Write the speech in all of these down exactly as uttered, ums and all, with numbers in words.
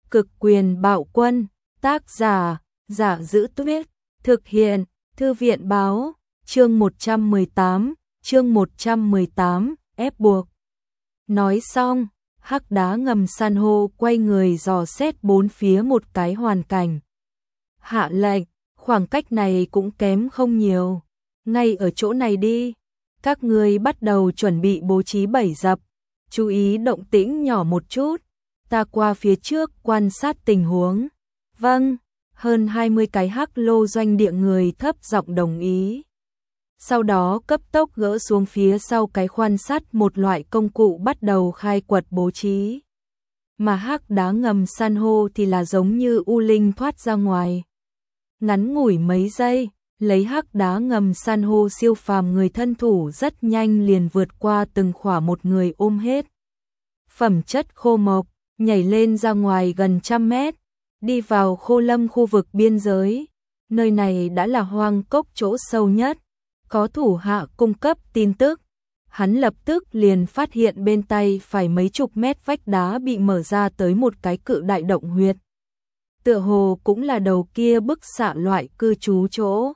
Cực quyền bạo quân, tác giả, Giả Giữ Tuyết, thực hiện, Thư viện báo, chương một trăm mười tám, chương một trăm mười tám, ép buộc. Nói xong, Hắc Đá Ngầm San hô quay người dò xét bốn phía một cái hoàn cảnh. Hạ lệnh, khoảng cách này cũng kém không nhiều, ngay ở chỗ này đi, các ngươi bắt đầu chuẩn bị bố trí bẫy dập, chú ý động tĩnh nhỏ một chút, ta qua phía trước quan sát tình huống. Vâng, hơn hai mươi cái hắc lô doanh địa người thấp giọng đồng ý. Sau đó cấp tốc gỡ xuống phía sau cái khoan sắt một loại công cụ bắt đầu khai quật bố trí. Mà Hắc Đá Ngầm San hô thì là giống như u linh thoát ra ngoài. Ngắn ngủi mấy giây, lấy Hắc Đá Ngầm San hô siêu phàm người thân thủ rất nhanh liền vượt qua từng khỏa một người ôm hết. Phẩm chất khô mộc, nhảy lên ra ngoài gần trăm mét, đi vào khô lâm khu vực biên giới. Nơi này đã là hoang cốc chỗ sâu nhất. Có thủ hạ cung cấp tin tức, hắn lập tức liền phát hiện bên tay phải mấy chục mét vách đá bị mở ra tới một cái cự đại động huyệt. Tựa hồ cũng là đầu kia bức xạ loại cư trú chỗ.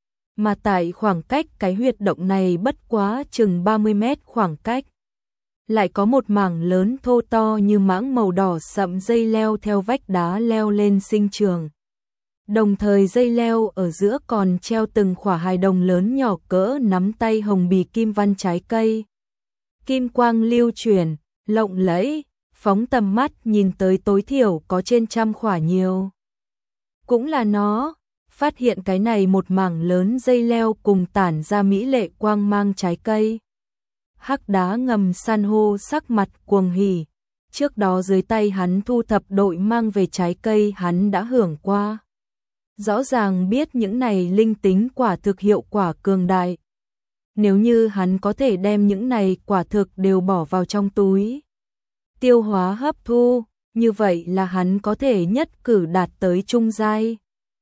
Mà tại khoảng cách cái huyệt động này bất quá chừng ba mươi mét khoảng cách. Lại có một mảng lớn thô to như mãng màu đỏ sậm dây leo theo vách đá leo lên sinh trường. Đồng thời dây leo ở giữa còn treo từng khỏa hài đồng lớn nhỏ cỡ nắm tay hồng bì kim văn trái cây. Kim quang lưu chuyển, lộng lẫy, phóng tầm mắt nhìn tới tối thiểu có trên trăm khỏa nhiều. Cũng là nó, phát hiện cái này một mảng lớn dây leo cùng tản ra mỹ lệ quang mang trái cây. Hắc Đá Ngầm San hô sắc mặt cuồng hỉ, trước đó dưới tay hắn thu thập đội mang về trái cây hắn đã hưởng qua. Rõ ràng biết những này linh tính quả thực hiệu quả cường đại. Nếu như hắn có thể đem những này quả thực đều bỏ vào trong túi, tiêu hóa hấp thu, như vậy là hắn có thể nhất cử đạt tới trung giai,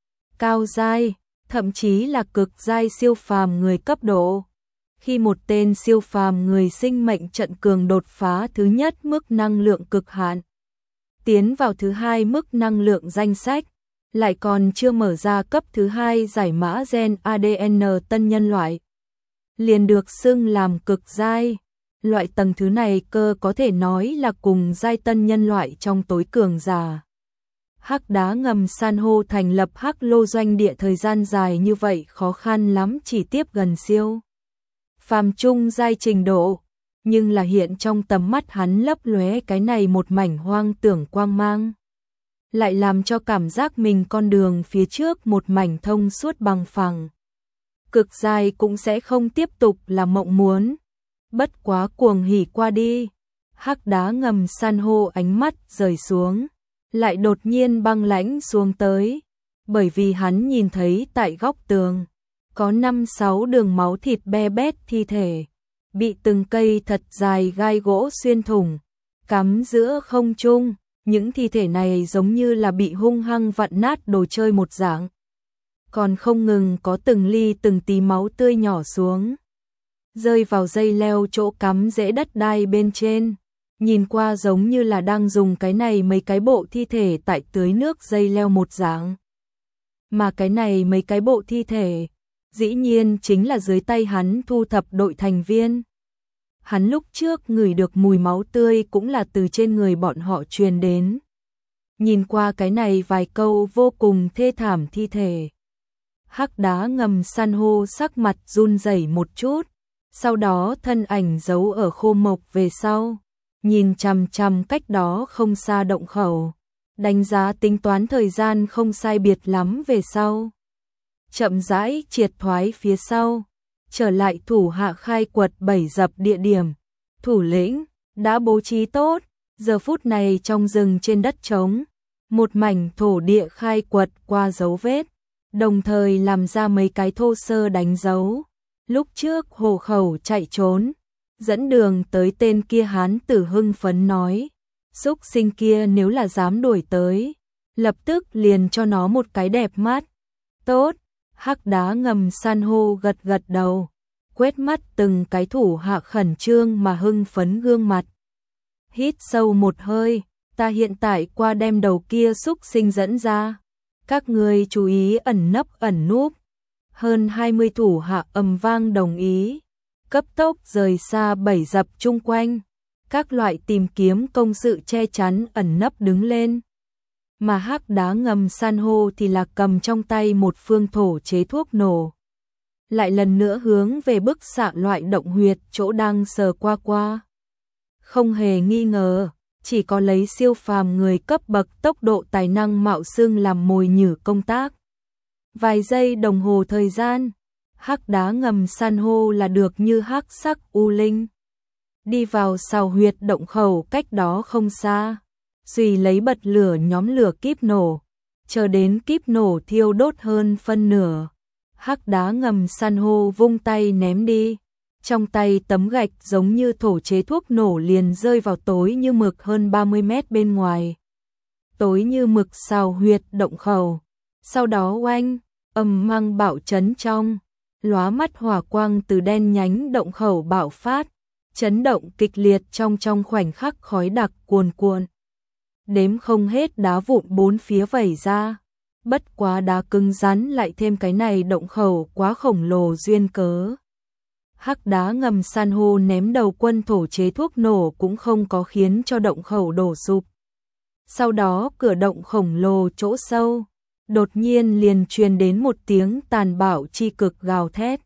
cao giai, thậm chí là cực giai siêu phàm người cấp độ. Khi một tên siêu phàm người sinh mệnh trận cường đột phá thứ nhất mức năng lượng cực hạn, tiến vào thứ hai mức năng lượng danh sách, lại còn chưa mở ra cấp thứ hai giải mã gen a đê en tân nhân loại, liền được xưng làm cực giai. Loại tầng thứ này cơ có thể nói là cùng giai tân nhân loại trong tối cường giả. Hắc Đá Ngầm San hô thành lập hắc lô doanh địa thời gian dài như vậy khó khăn lắm chỉ tiếp gần siêu phàm trung giai trình độ, nhưng là hiện trong tầm mắt hắn lấp lóe cái này một mảnh hoang tưởng quang mang, lại làm cho cảm giác mình con đường phía trước một mảnh thông suốt bằng phẳng. Cực giai cũng sẽ không tiếp tục là mộng muốn. Bất quá cuồng hỉ qua đi, Hắc Đá Ngầm San hô ánh mắt rời xuống, lại đột nhiên băng lãnh xuống tới, bởi vì hắn nhìn thấy tại góc tường có năm sáu đường máu thịt be bét thi thể, bị từng cây thật dài gai gỗ xuyên thủng, cắm giữa không trung. Những thi thể này giống như là bị hung hăng vặn nát đồ chơi một dạng. Còn không ngừng có từng ly từng tí máu tươi nhỏ xuống, rơi vào dây leo chỗ cắm rễ đất đai bên trên. Nhìn qua giống như là đang dùng cái này mấy cái bộ thi thể tại tưới nước dây leo một dạng. Mà cái này mấy cái bộ thi thể, dĩ nhiên chính là dưới tay hắn thu thập đội thành viên. Hắn lúc trước ngửi được mùi máu tươi cũng là từ trên người bọn họ truyền đến. Nhìn qua cái này vài câu vô cùng thê thảm thi thể, Hắc Đá Ngầm San hô sắc mặt run rẩy một chút, sau đó thân ảnh giấu ở khô mộc về sau, nhìn chằm chằm cách đó không xa động khẩu, đánh giá tính toán thời gian không sai biệt lắm về sau, chậm rãi triệt thoái phía sau, trở lại thủ hạ khai quật bẫy dập địa điểm. Thủ lĩnh đã bố trí tốt, giờ phút này trong rừng trên đất trống, một mảnh thổ địa khai quật qua dấu vết, đồng thời làm ra mấy cái thô sơ đánh dấu. Lúc trước hộ khẩu chạy trốn, dẫn đường tới tên kia hán tử hưng phấn nói, xúc sinh kia nếu là dám đuổi tới, lập tức liền cho nó một cái đẹp mắt. Tốt, Hắc Đá Ngầm San hô gật gật đầu, quét mắt từng cái thủ hạ khẩn trương mà hưng phấn gương mặt. Hít sâu một hơi, ta hiện tại qua đem đầu kia xúc sinh dẫn ra. Các ngươi chú ý ẩn nấp ẩn núp. Hơn hai mươi thủ hạ ầm vang đồng ý, cấp tốc rời xa bảy dặm chung quanh. Các loại tìm kiếm công sự che chắn ẩn nấp đứng lên. Mà hắc đá ngầm san hô thì là cầm trong tay một phương thổ chế thuốc nổ. Lại lần nữa hướng về bức xạ loại động huyệt chỗ đang sờ qua qua. Không hề nghi ngờ, chỉ có lấy siêu phàm người cấp bậc tốc độ tài năng mạo xưng làm mồi nhử công tác. Vài giây đồng hồ thời gian, hắc đá ngầm san hô là được như hắc sắc u linh. Đi vào sào huyệt động khẩu cách đó không xa. Duy lấy bật lửa nhóm lửa kíp nổ, chờ đến kíp nổ thiêu đốt hơn phân nửa. Hắc đá ngầm san hô vung tay ném đi. Trong tay tấm gạch giống như thổ chế thuốc nổ liền rơi vào tối như mực hơn ba mươi mét bên ngoài. Tối như mực sào huyệt động khẩu. Sau đó oanh, ầm mang bạo chấn trong. Lóa mắt hỏa quang từ đen nhánh động khẩu bạo phát. Chấn động kịch liệt trong trong khoảnh khắc khói đặc cuồn cuộn. Đếm không hết đá vụn bốn phía vẩy ra. Bất quá đá cứng rắn lại thêm cái này động khẩu quá khổng lồ duyên cớ. Hắc đá ngầm san hô ném đầu quân thổ chế thuốc nổ cũng không có khiến cho động khẩu đổ sụp. Sau đó cửa động khổng lồ chỗ sâu, đột nhiên liền truyền đến một tiếng tàn bạo chi cực gào thét.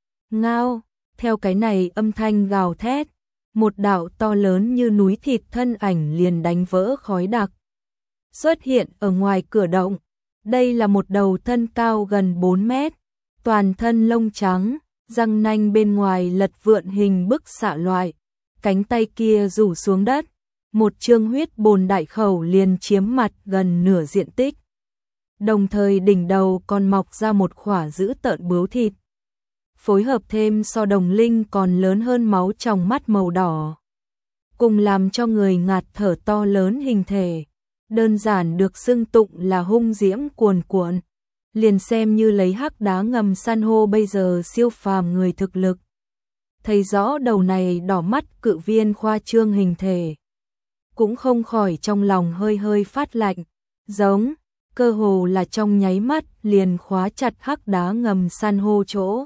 Ngao, theo cái này âm thanh gào thét, một đạo to lớn như núi thịt thân ảnh liền đánh vỡ khói đặc. Xuất hiện ở ngoài cửa động, đây là một đầu thân cao gần bốn mét, toàn thân lông trắng, răng nanh bên ngoài lật vượn hình bức xạ loại, cánh tay kia rủ xuống đất, một trương huyết bồn đại khẩu liền chiếm mặt gần nửa diện tích. Đồng thời đỉnh đầu còn mọc ra một khỏa dữ tợn bướu thịt. Phối hợp thêm so đồng linh còn lớn hơn máu trong mắt màu đỏ. Cùng làm cho người ngạt thở to lớn hình thể. Đơn giản được xưng tụng là hung diễm cuồn cuộn. Liền xem như lấy hắc đá ngầm san hô bây giờ siêu phàm người thực lực. Thấy rõ đầu này đỏ mắt cự viên khoa trương hình thể. Cũng không khỏi trong lòng hơi hơi phát lạnh. Giống, cơ hồ là trong nháy mắt liền khóa chặt hắc đá ngầm san hô chỗ.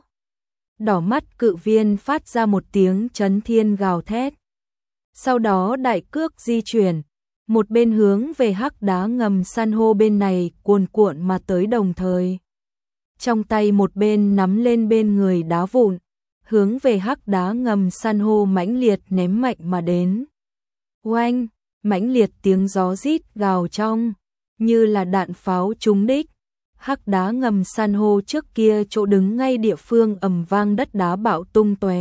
Đỏ mắt cự viên phát ra một tiếng chấn thiên gào thét. Sau đó đại cước di chuyển, một bên hướng về hắc đá ngầm san hô bên này cuồn cuộn mà tới đồng thời. Trong tay một bên nắm lên bên người đá vụn, hướng về hắc đá ngầm san hô mãnh liệt ném mạnh mà đến. Oanh, mãnh liệt tiếng gió rít gào trong, như là đạn pháo trúng đích. Hắc đá ngầm san hô trước kia chỗ đứng ngay địa phương ầm vang đất đá bạo tung tóe,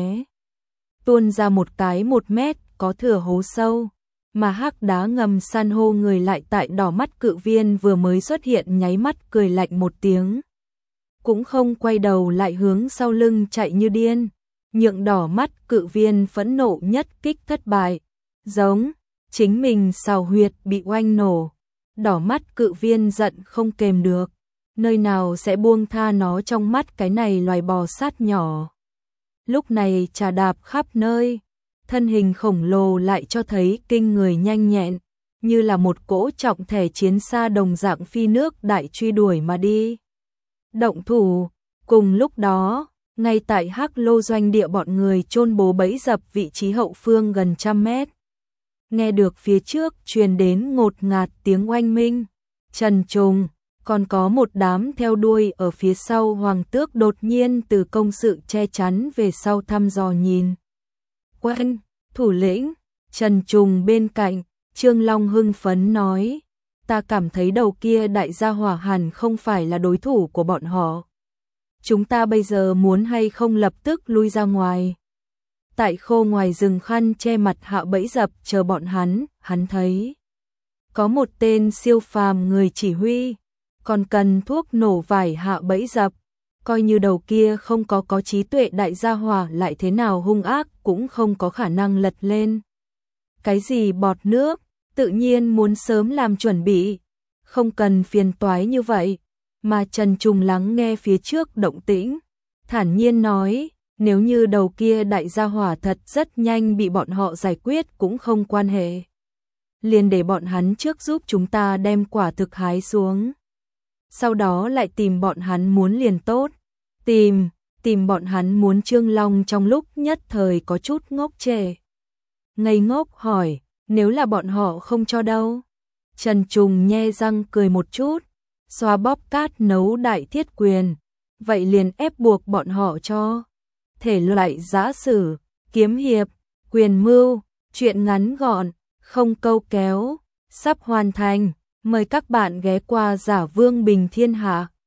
tuôn ra một cái một mét có thừa hố sâu, mà hắc đá ngầm san hô người lại tại đỏ mắt cự viên vừa mới xuất hiện nháy mắt cười lạnh một tiếng, cũng không quay đầu lại hướng sau lưng chạy như điên, nhượng đỏ mắt cự viên phẫn nộ nhất kích thất bại, giống chính mình sào huyệt bị oanh nổ, đỏ mắt cự viên giận không kềm được. Nơi nào sẽ buông tha nó trong mắt cái này loài bò sát nhỏ. Lúc này trà đạp khắp nơi, thân hình khổng lồ lại cho thấy kinh người nhanh nhẹn, như là một cỗ trọng thể chiến xa đồng dạng phi nước đại truy đuổi mà đi. Động thủ, cùng lúc đó, ngay tại hắc lô doanh địa bọn người chôn bố bẫy dập vị trí hậu phương gần trăm mét. Nghe được phía trước truyền đến ngột ngạt tiếng oanh minh, trần trùng. Còn có một đám theo đuôi ở phía sau hoàng tước đột nhiên từ công sự che chắn về sau thăm dò nhìn. Quân, thủ lĩnh, Trần Trùng bên cạnh, Trương Long hưng phấn nói, ta cảm thấy đầu kia đại gia hỏa hẳn không phải là đối thủ của bọn họ. Chúng ta bây giờ muốn hay không lập tức lui ra ngoài. Tại khô ngoài rừng khăn che mặt hạ bẫy dập chờ bọn hắn, hắn thấy. Có một tên siêu phàm người chỉ huy. Còn cần thuốc nổ vải hạ bẫy dập, coi như đầu kia không có có trí tuệ đại gia hỏa lại thế nào hung ác cũng không có khả năng lật lên. Cái gì bọt nước, tự nhiên muốn sớm làm chuẩn bị, không cần phiền toái như vậy, mà Trần Trùng lắng nghe phía trước động tĩnh, thản nhiên nói, nếu như đầu kia đại gia hỏa thật rất nhanh bị bọn họ giải quyết cũng không quan hệ. liền để bọn hắn trước giúp chúng ta đem quả thực hái xuống. Sau đó lại tìm bọn hắn muốn liền tốt. Tìm, tìm bọn hắn muốn Trương Long trong lúc nhất thời có chút ngốc trệ. Ngây ngốc hỏi, nếu là bọn họ không cho đâu? Trần Trùng nhe răng cười một chút, xoa bóp cát nấu đại thiết quyền. Vậy liền ép buộc bọn họ cho. Thể loại giã sử, kiếm hiệp, quyền mưu, chuyện ngắn gọn, không câu kéo, sắp hoàn thành. Mời các bạn ghé qua Giả Vương Bình Thiên Hạ.